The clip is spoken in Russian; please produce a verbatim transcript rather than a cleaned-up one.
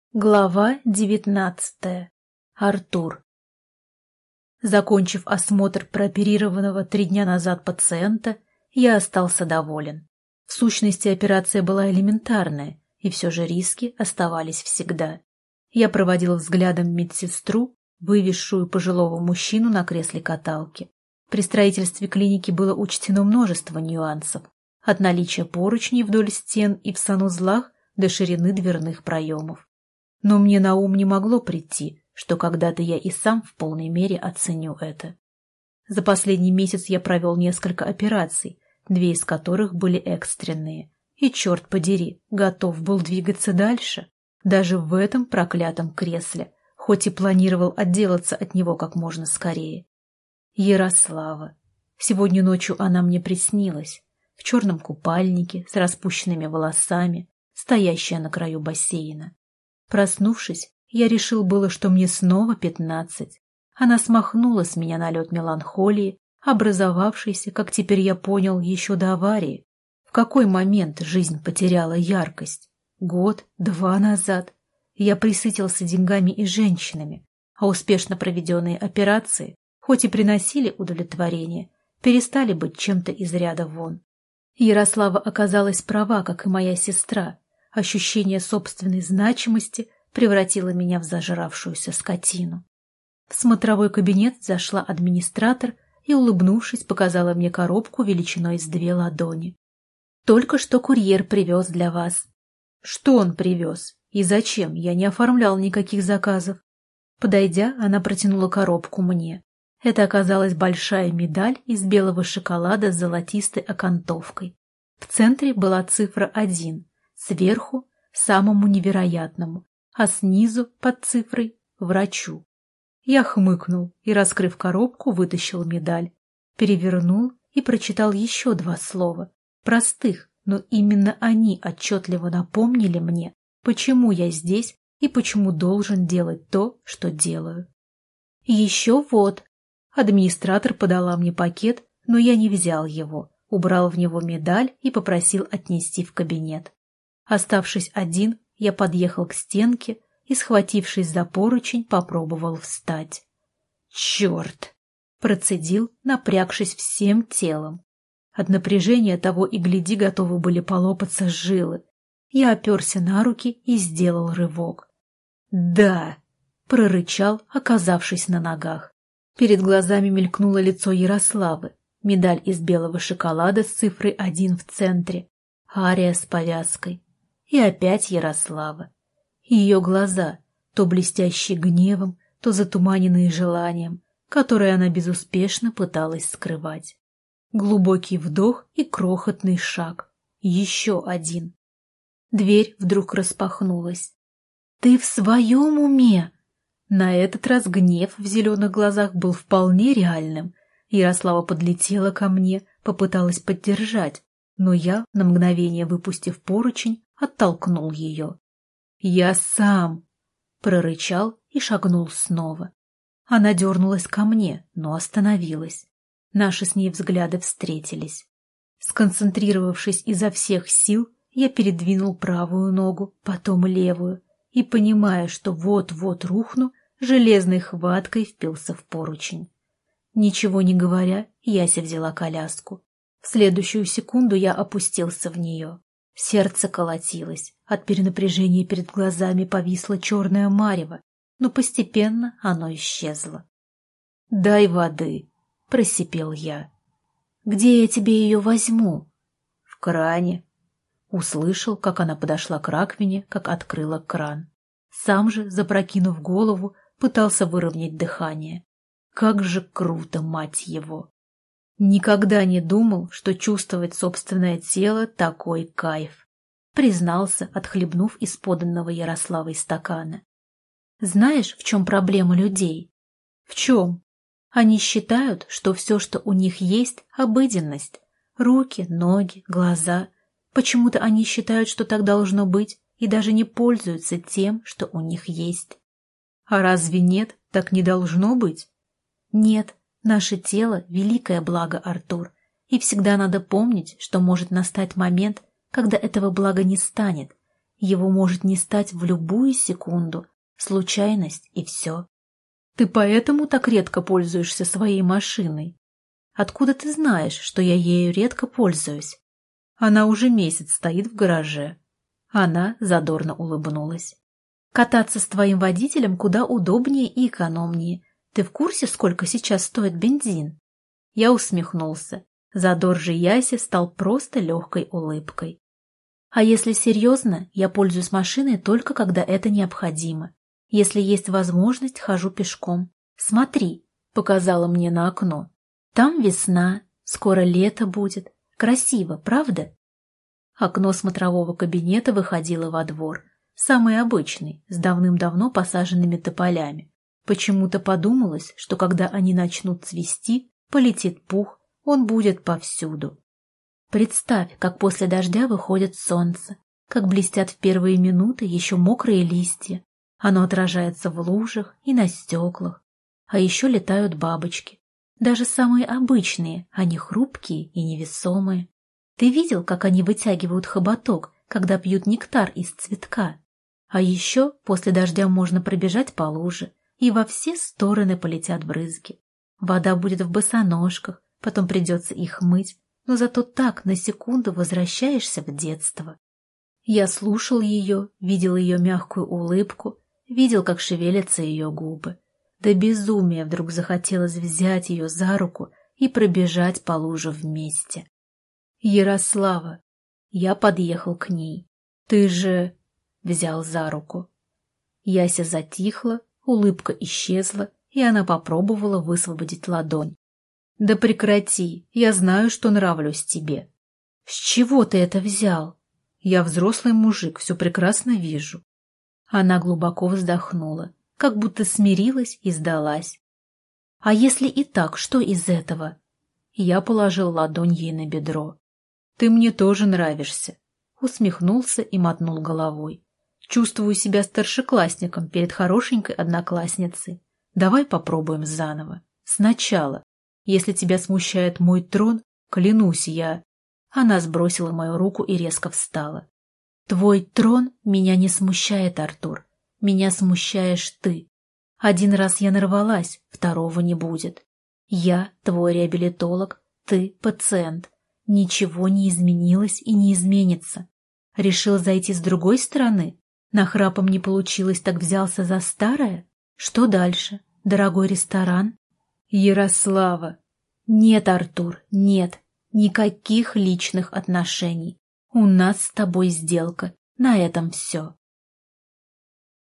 Глава девятнадцатая. Артур. Закончив осмотр прооперированного три дня назад пациента, я остался доволен. В сущности, операция была элементарная, и все же риски оставались всегда. Я проводил взглядом медсестру, вывезшую пожилого мужчину на кресле каталки. При строительстве клиники было учтено множество нюансов, от наличия поручней вдоль стен и в санузлах до ширины дверных проемов. Но мне на ум не могло прийти, что когда-то я и сам в полной мере оценю это. За последний месяц я провел несколько операций, две из которых были экстренные, и, черт подери, готов был двигаться дальше, даже в этом проклятом кресле, хоть и планировал отделаться от него как можно скорее. Ярослава. Сегодня ночью она мне приснилась, в черном купальнике, с распущенными волосами, стоящая на краю бассейна. Проснувшись, я решил было, что мне снова пятнадцать. Она смахнула с меня налет меланхолии, образовавшийся, как теперь я понял, еще до аварии. В какой момент жизнь потеряла яркость? Год, два назад. Я присытился деньгами и женщинами, а успешно проведенные операции, хоть и приносили удовлетворение, перестали быть чем-то из ряда вон. Ярослава оказалась права, как и моя сестра. Ощущение собственной значимости превратило меня в зажравшуюся скотину. В смотровой кабинет зашла администратор и, улыбнувшись, показала мне коробку величиной с две ладони. «Только что курьер привез для вас». «Что он привез? И зачем? Я не оформлял никаких заказов». Подойдя, она протянула коробку мне. Это оказалась большая медаль из белого шоколада с золотистой окантовкой. В центре была цифра один. Сверху — самому невероятному, а снизу под цифрой — врачу. Я хмыкнул и, раскрыв коробку, вытащил медаль, перевернул и прочитал еще два слова, простых, но именно они отчетливо напомнили мне, почему я здесь и почему должен делать то, что делаю. Еще вот. Администратор подала мне пакет, но я не взял его, убрал в него медаль и попросил отнести в кабинет. Оставшись один, я подъехал к стенке и, схватившись за поручень, попробовал встать. «Черт!» — процедил, напрягшись всем телом. От напряжения того и гляди готовы были полопаться жилы. Я оперся на руки и сделал рывок. «Да!» — прорычал, оказавшись на ногах. Перед глазами мелькнуло лицо Ярославы, медаль из белого шоколада с цифрой один в центре, ария с повязкой. И опять Ярослава. Ее глаза, то блестящие гневом, то затуманенные желанием, которое она безуспешно пыталась скрывать. Глубокий вдох и крохотный шаг. Еще один. Дверь вдруг распахнулась. «Ты в своем уме?» На этот раз гнев в зеленых глазах был вполне реальным. Ярослава подлетела ко мне, попыталась поддержать, но я, на мгновение выпустив поручень, оттолкнул ее. «Я сам!» — прорычал и шагнул снова. Она дернулась ко мне, но остановилась. Наши с ней взгляды встретились. Сконцентрировавшись изо всех сил, я передвинул правую ногу, потом левую, и, понимая, что вот-вот рухну, железной хваткой впился в поручень. Ничего не говоря, Яся взяла коляску. В следующую секунду я опустился в нее. Сердце колотилось, от перенапряжения перед глазами повисло черное марево, но постепенно оно исчезло. «Дай воды», — просипел я. «Где я тебе ее возьму?» «В кране». Услышал, как она подошла к раковине, как открыла кран. Сам же, запрокинув голову, пытался выровнять дыхание. Как же круто, мать его! Никогда не думал, что чувствовать собственное тело — такой кайф. Признался, отхлебнув из поданного Ярославой стакана. Знаешь, в чем проблема людей? В чем? Они считают, что все, что у них есть, — обыденность. Руки, ноги, глаза. Почему-то они считают, что так должно быть, и даже не пользуются тем, что у них есть. А разве нет, так не должно быть? Нет. Наше тело — великое благо, Артур, и всегда надо помнить, что может настать момент, когда этого блага не станет, Его может не стать в любую секунду. Случайность и все. Ты поэтому так редко пользуешься своей машиной? Откуда ты знаешь, что я ею редко пользуюсь? Она уже месяц стоит в гараже. Она задорно улыбнулась. Кататься с твоим водителем куда удобнее и экономнее. Ты в курсе, сколько сейчас стоит бензин? Я усмехнулся. Задор же Яси стал просто легкой улыбкой. А если серьезно, я пользуюсь машиной только когда это необходимо. Если есть возможность, хожу пешком. Смотри, показала мне на окно. Там весна, скоро лето будет. Красиво, правда? Окно смотрового кабинета выходило во двор. Самый обычный, с давным-давно посаженными тополями. Почему-то подумалось, что когда они начнут цвести, полетит пух, он будет повсюду. Представь, как после дождя выходит солнце, как блестят в первые минуты еще мокрые листья. Оно отражается в лужах и на стеклах. А еще летают бабочки. Даже самые обычные, они хрупкие и невесомые. Ты видел, как они вытягивают хоботок, когда пьют нектар из цветка? А еще после дождя можно пробежать по луже, и во все стороны полетят брызги. Вода будет в босоножках, потом придется их мыть, но зато так на секунду возвращаешься в детство. Я слушал ее, видел ее мягкую улыбку, видел, как шевелятся ее губы. До безумия вдруг захотелось взять ее за руку и пробежать по луже вместе. «Ярослава!» Я подъехал к ней. «Ты же...» Взял за руку. Яся затихла, улыбка исчезла, и она попробовала высвободить ладонь. «Да прекрати, я знаю, что нравлюсь тебе». «С чего ты это взял?» «Я взрослый мужик, все прекрасно вижу». Она глубоко вздохнула, как будто смирилась и сдалась. «А если и так, что из этого?» Я положил ладонь ей на бедро. «Ты мне тоже нравишься», — усмехнулся и мотнул головой. «Чувствую себя старшеклассником перед хорошенькой одноклассницей. Давай попробуем заново. Сначала. Если тебя смущает мой трон, клянусь, я...» Она сбросила мою руку и резко встала. «Твой трон меня не смущает, Артур. Меня смущаешь ты. Один раз я нарвалась, второго не будет. Я твой реабилитолог, ты пациент. Ничего не изменилось и не изменится. Решил зайти с другой стороны? Нахрапом не получилось, так взялся за старое? Что дальше? Дорогой ресторан?» «Ярослава!» «Нет, Артур, нет. Никаких личных отношений. У нас с тобой сделка. На этом все».